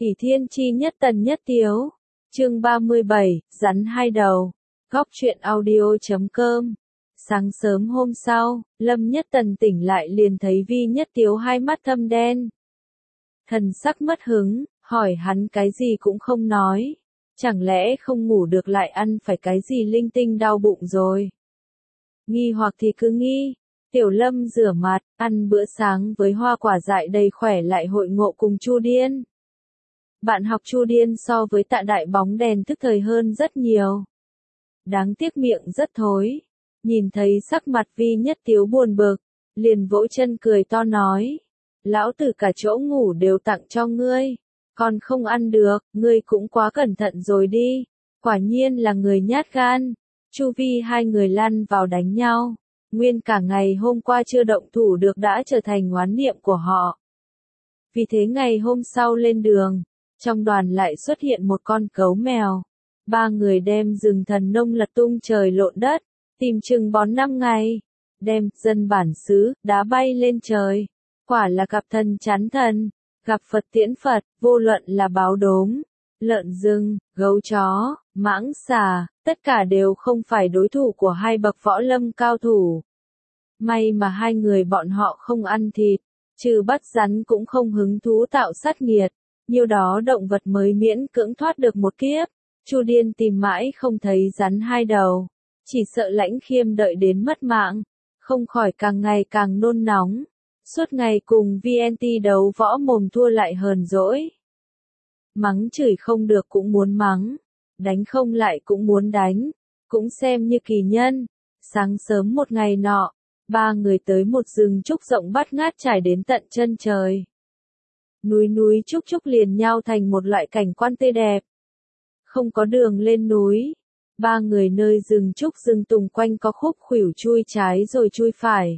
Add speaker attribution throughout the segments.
Speaker 1: ỷ thiên chi nhất tần nhất tiếu. Chương 37, rắn hai đầu. Góc truyện audio.com. Sáng sớm hôm sau, Lâm Nhất Tần tỉnh lại liền thấy Vi Nhất Tiếu hai mắt thâm đen. Thần sắc mất hứng, hỏi hắn cái gì cũng không nói. Chẳng lẽ không ngủ được lại ăn phải cái gì linh tinh đau bụng rồi? Nghi hoặc thì cứ nghi. Tiểu Lâm rửa mặt, ăn bữa sáng với hoa quả dại đầy khỏe lại hội ngộ cùng Chu Điên. Bạn học Chu Điên so với Tạ Đại bóng đèn thức thời hơn rất nhiều. Đáng tiếc miệng rất thối. Nhìn thấy sắc mặt Vi Nhất Tiếu buồn bực, liền vỗ chân cười to nói. Lão tử cả chỗ ngủ đều tặng cho ngươi. Còn không ăn được, ngươi cũng quá cẩn thận rồi đi. Quả nhiên là người nhát gan. Chu Vi hai người lăn vào đánh nhau. Nguyên cả ngày hôm qua chưa động thủ được đã trở thành oán niệm của họ. Vì thế ngày hôm sau lên đường, trong đoàn lại xuất hiện một con cấu mèo. Ba người đem rừng thần nông lật tung trời lộn đất, tìm chừng bón 5 ngày. Đem dân bản xứ, đá bay lên trời. Quả là gặp thần chán thần, gặp Phật tiễn Phật, vô luận là báo đốm, lợn rừng, gấu chó, mãng xà, tất cả đều không phải đối thủ của hai bậc võ lâm cao thủ. May mà hai người bọn họ không ăn thịt, trừ bắt rắn cũng không hứng thú tạo sát nghiệt, nhiều đó động vật mới miễn cưỡng thoát được một kiếp. Chu Điên tìm mãi không thấy rắn hai đầu, chỉ sợ Lãnh Khiêm đợi đến mất mạng, không khỏi càng ngày càng nôn nóng. Suốt ngày cùng VNT đấu võ mồm thua lại hờn dỗi. Mắng chửi không được cũng muốn mắng, đánh không lại cũng muốn đánh, cũng xem như kỳ nhân. Sáng sớm một ngày nọ, ba người tới một rừng trúc rộng bát ngát trải đến tận chân trời. Núi trúc trúc liền nhau thành một loại cảnh quan tươi đẹp. Không có đường lên núi. Ba người nơi rừng trúc rừng tùng quanh có khúc khuỷu chui trái rồi chui phải.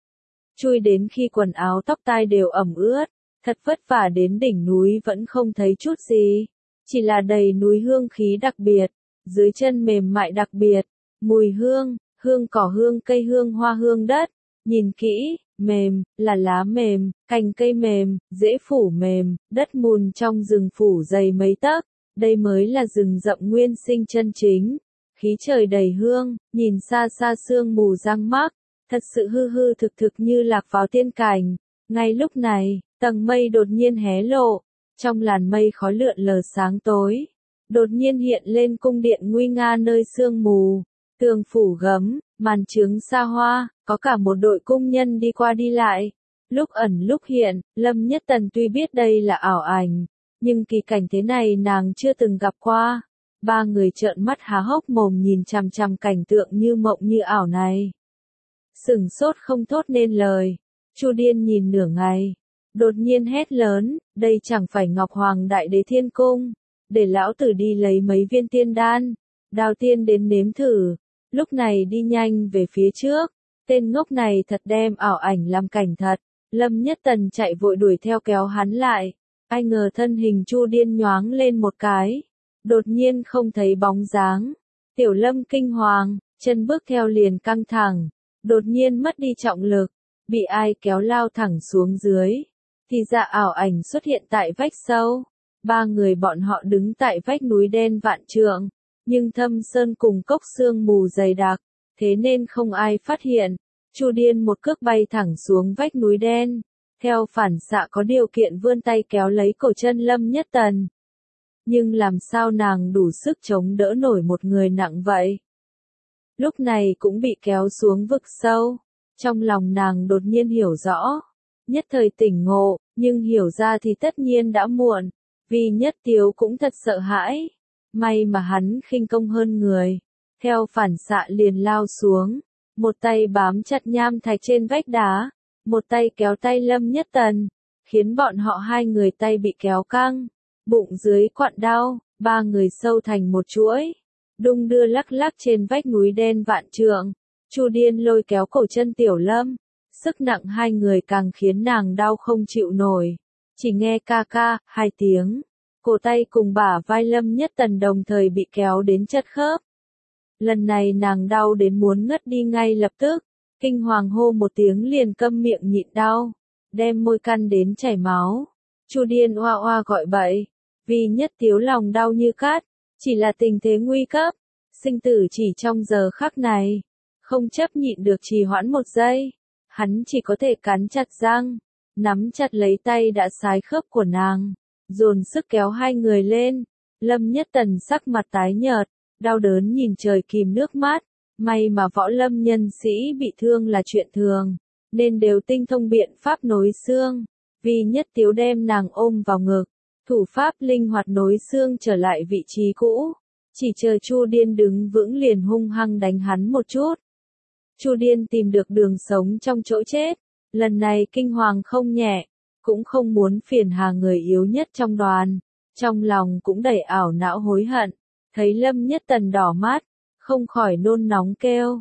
Speaker 1: Chui đến khi quần áo tóc tai đều ẩm ướt, thật vất vả đến đỉnh núi vẫn không thấy chút gì. Chỉ là đầy núi hương khí đặc biệt, dưới chân mềm mại đặc biệt, mùi hương, hương cỏ hương cây hương hoa hương đất. Nhìn kỹ, mềm, là lá mềm, cành cây mềm, rễ phủ mềm, đất mùn trong rừng phủ dày mấy tấc. Đây mới là rừng rậm nguyên sinh chân chính. Khí trời đầy hương, nhìn xa xa sương mù giăng mắc, thật sự hư hư thực thực như lạc vào tiên cảnh. Ngay lúc này, tầng mây đột nhiên hé lộ, trong làn mây khói lượn lờ sáng tối. Đột nhiên hiện lên cung điện nguy nga nơi sương mù, tường phủ gấm, màn trướng xa hoa, có cả một đội cung nhân đi qua đi lại. Lúc ẩn lúc hiện, Lâm Nhất Tần tuy biết đây là ảo ảnh, nhưng kỳ cảnh thế này nàng chưa từng gặp qua. Ba người trợn mắt há hốc mồm nhìn chằm chằm cảnh tượng như mộng như ảo này. Sửng sốt không thốt nên lời. Chu Điên nhìn nửa ngày, đột nhiên hét lớn, đây chẳng phải Ngọc Hoàng Đại Đế Thiên Cung, để lão tử đi lấy mấy viên tiên đan, đào tiên đến nếm thử. Lúc này đi nhanh về phía trước, tên ngốc này thật đem ảo ảnh làm cảnh thật. Lâm Nhất Tần chạy vội đuổi theo kéo hắn lại. Ai ngờ thân hình Chu Điên nhoáng lên một cái, đột nhiên không thấy bóng dáng. Tiểu Lâm kinh hoàng, chân bước theo liền căng thẳng, đột nhiên mất đi trọng lực, bị ai kéo lao thẳng xuống dưới. Thì ra ảo ảnh xuất hiện tại vách sâu. Ba người bọn họ đứng tại vách núi đen vạn trượng, nhưng thâm sơn cùng cốc sương mù dày đặc, thế nên không ai phát hiện. Chu Điên một cước bay thẳng xuống vách núi đen. Theo phản xạ có điều kiện vươn tay kéo lấy cổ chân Lâm Nhất Tần. Nhưng làm sao nàng đủ sức chống đỡ nổi một người nặng vậy? Lúc này cũng bị kéo xuống vực sâu. Trong lòng nàng đột nhiên hiểu rõ. Nhất thời tỉnh ngộ, nhưng hiểu ra thì tất nhiên đã muộn. Vì Nhất Tiếu cũng thật sợ hãi. May mà hắn khinh công hơn người. Theo phản xạ liền lao xuống. Một tay bám chặt nham thạch trên vách đá. Một tay kéo tay Lâm Nhất Tần, khiến bọn họ hai người tay bị kéo căng, bụng dưới quặn đau, ba người sâu thành một chuỗi, đung đưa lắc lắc trên vách núi đen vạn trượng. Chu Điên lôi kéo cổ chân Tiểu Lâm, sức nặng hai người càng khiến nàng đau không chịu nổi. Chỉ nghe ca ca, hai tiếng, cổ tay cùng bả vai Lâm Nhất Tần đồng thời bị kéo đến chật khớp. Lần này nàng đau đến muốn ngất đi ngay lập tức. Kinh hoàng hô một tiếng liền câm miệng nhịn đau, đem môi căn đến chảy máu. Chu Điên oa oa gọi bậy, Vi Nhất Tiếu lòng đau như cắt, chỉ là tình thế nguy cấp, sinh tử chỉ trong giờ khắc này, không chấp nhịn được trì hoãn một giây, hắn chỉ có thể cắn chặt răng, nắm chặt lấy tay đã sái khớp của nàng, dồn sức kéo hai người lên. Lâm Nhất Tần sắc mặt tái nhợt, đau đớn nhìn trời kìm nước mắt, may mà võ lâm nhân sĩ bị thương là chuyện thường, nên đều tinh thông biện pháp nối xương. Vi Nhất Tiếu đem nàng ôm vào ngực, thủ pháp linh hoạt nối xương trở lại vị trí cũ, chỉ chờ Chu Điên đứng vững liền hung hăng đánh hắn một chút. Chu Điên tìm được đường sống trong chỗ chết, lần này kinh hoàng không nhẹ, cũng không muốn phiền hà người yếu nhất trong đoàn, trong lòng cũng đầy ảo não hối hận, thấy Lâm Nhất Tần đỏ mắt, không khỏi nôn nóng kêu,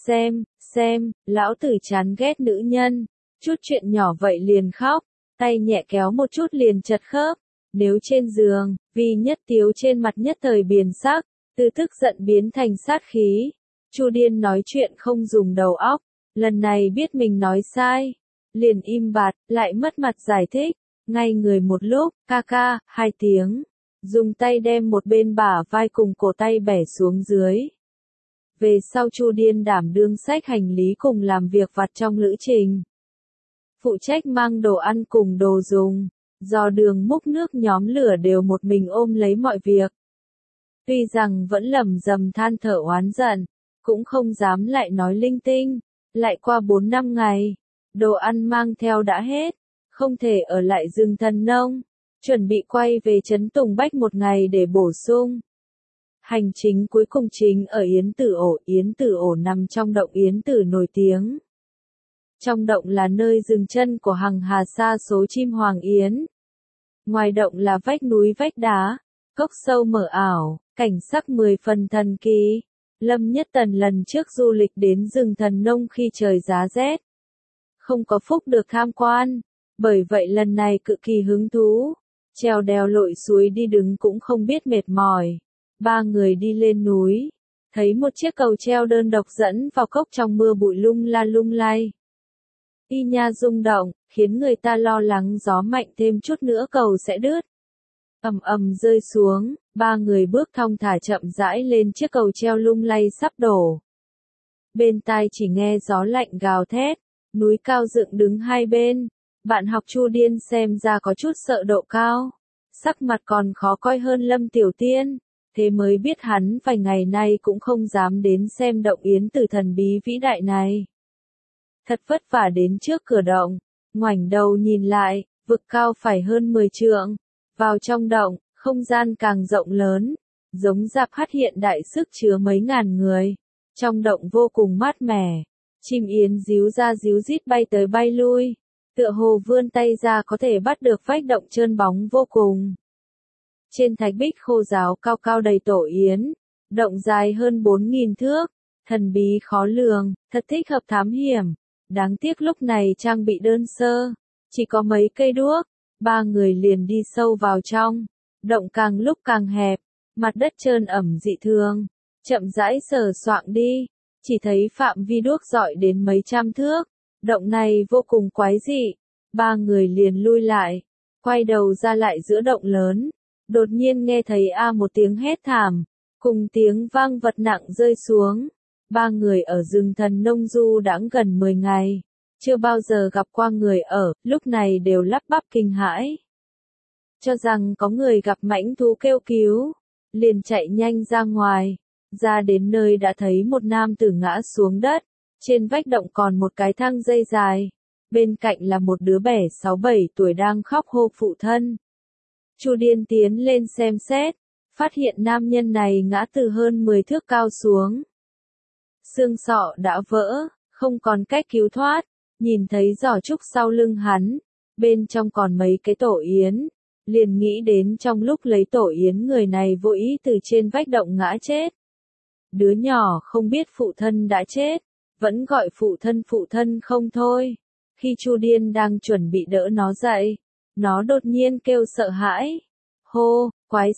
Speaker 1: xem, lão tử chán ghét nữ nhân, chút chuyện nhỏ vậy liền khóc, tay nhẹ kéo một chút liền chật khớp, nếu trên giường, Vi Nhất Tiếu trên mặt nhất thời biến sắc, từ tức giận biến thành sát khí. Chu Điên nói chuyện không dùng đầu óc, lần này biết mình nói sai, liền im bặt, lại mất mặt giải thích, ngay người một lúc, ca ca, 2 tiếng, dùng tay đem một bên bả vai cùng cổ tay bẻ xuống dưới. Về sau Chu Điên đảm đương xách hành lý cùng làm việc vặt trong lữ trình. Phụ trách mang đồ ăn cùng đồ dùng, dò đường múc nước nhóm lửa đều một mình ôm lấy mọi việc. Tuy rằng vẫn lầm rầm than thở oán giận, cũng không dám lại nói linh tinh, lại qua 4-5 ngày, đồ ăn mang theo đã hết, không thể ở lại rừng Thần Nông, chuẩn bị quay về trấn Tùng Bách một ngày để bổ sung. Hành chính cuối cùng chính ở Yến Tử Ổ nằm trong động Yến Tử nổi tiếng. Trong động là nơi dừng chân của hàng hà sa số chim hoàng yến. Ngoài động là vách núi vách đá, cốc sâu mở ảo, cảnh sắc 10 phần thần kỳ. Lâm Nhất Tần lần trước du lịch đến rừng Thần Nông khi trời giá rét. Không có phúc được tham quan, bởi vậy lần này cực kỳ hứng thú. Trèo đèo lội suối đi đứng cũng không biết mệt mỏi. 3 người đi lên núi, thấy một chiếc cầu treo đơn độc dẫn vào cốc trong mưa bụi lung la lung lay. Y nha rung động, khiến người ta lo lắng gió mạnh thêm chút nữa cầu sẽ đứt. Ầm ầm rơi xuống, 3 người bước thong thả chậm rãi lên chiếc cầu treo lung lay sắp đổ. Bên tai chỉ nghe gió lạnh gào thét, núi cao dựng đứng hai bên. Bạn học Chu Điên xem ra có chút sợ độ cao, sắc mặt còn khó coi hơn Lâm Tiểu Tiên, thế mới biết hắn vài ngày nay cũng không dám đến xem động Yến Tử thần bí vĩ đại này. Thật vất vả đến trước cửa động, ngoảnh đầu nhìn lại, vực cao phải hơn 10 trượng, vào trong động, không gian càng rộng lớn, giống dạp hát hiện đại sức chứa mấy ngàn người. Trong động vô cùng mát mẻ, chim yến ríu ra ríu rít bay tới bay lui, tựa hồ vươn tay ra có thể bắt được vách động trơn bóng vô cùng. Trên thạch bích khô ráo cao cao đầy tổ yến, động dài hơn 4.000 thước, thần bí khó lường, thật thích hợp thám hiểm. Đáng tiếc lúc này trang bị đơn sơ, chỉ có mấy cây đuốc, 3 người liền đi sâu vào trong, động càng lúc càng hẹp, mặt đất trơn ẩm dị thường, chậm rãi sờ soạng đi, chỉ thấy phạm vi đuốc dọi đến mấy trăm thước, động này vô cùng quái dị, 3 người liền lui lại, quay đầu ra lại giữa động lớn, đột nhiên nghe thấy một tiếng hét thảm, cùng tiếng vang vật nặng rơi xuống. 3 người ở rừng Thần Nông du đãng gần 10 ngày, chưa bao giờ gặp qua người ở, lúc này đều lắp bắp kinh hãi. Cho rằng có người gặp mãnh thú kêu cứu, liền chạy nhanh ra ngoài, ra đến nơi đã thấy một nam tử ngã xuống đất, trên vách động còn một cái thang dây dài, bên cạnh là một đứa bé 6-7 tuổi đang khóc hô phụ thân. Chu Điên tiến lên xem xét, phát hiện nam nhân này ngã từ hơn 10 thước cao xuống. Xương sọ đã vỡ, không còn cách cứu thoát, nhìn thấy giỏ trúc sau lưng hắn, bên trong còn mấy cái tổ yến, liền nghĩ đến trong lúc lấy tổ yến người này vô ý từ trên vách động ngã chết. Đứa nhỏ không biết phụ thân đã chết, vẫn gọi phụ thân không thôi. Khi Chu Điên đang chuẩn bị đỡ nó dậy, nó đột nhiên kêu sợ hãi. Hô, quái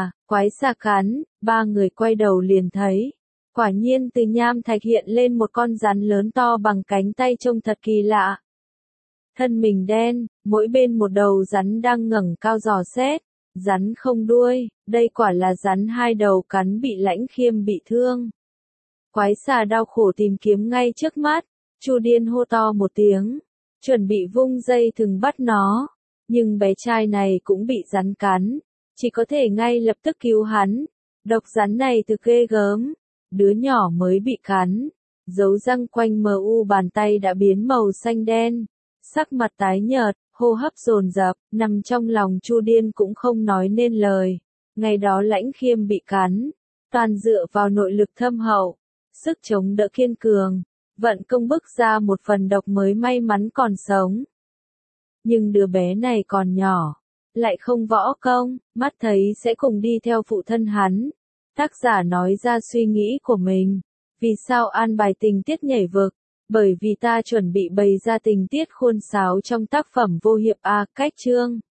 Speaker 1: xà cắn, 3 người quay đầu liền thấy. Quả nhiên từ nham thạch hiện lên một con rắn lớn to bằng cánh tay trông thật kỳ lạ. Thân mình đen, mỗi bên một đầu rắn đang ngẩng cao dò xét, Rắn không đuôi, đây quả là rắn hai đầu cắn bị Lãnh Khiêm bị thương. Quái xà đau khổ tìm kiếm ngay trước mắt, Chu Điên hô to một tiếng, chuẩn bị vung dây thừng bắt nó, nhưng bé trai này cũng bị rắn cắn, chỉ có thể ngay lập tức cứu hắn. Độc rắn này thực ghê gớm, đứa nhỏ mới bị cắn, dấu răng quanh mu bàn tay đã biến màu xanh đen, sắc mặt tái nhợt, hô hấp dồn dập, nằm trong lòng Chu Điên cũng không nói nên lời. Ngày đó Lãnh Khiêm bị cắn, toàn dựa vào nội lực thâm hậu, sức chống đỡ kiên cường, vận công bức ra một phần độc mới may mắn còn sống. Nhưng đứa bé này còn nhỏ, lại không võ công, mắt thấy sẽ cùng đi theo phụ thân hắn. Tác giả nói ra suy nghĩ của mình. Vì sao an bài tình tiết nhảy vực? Bởi vì ta chuẩn bị bày ra tình tiết khuôn sáo trong tác phẩm vô hiệp A cách chương.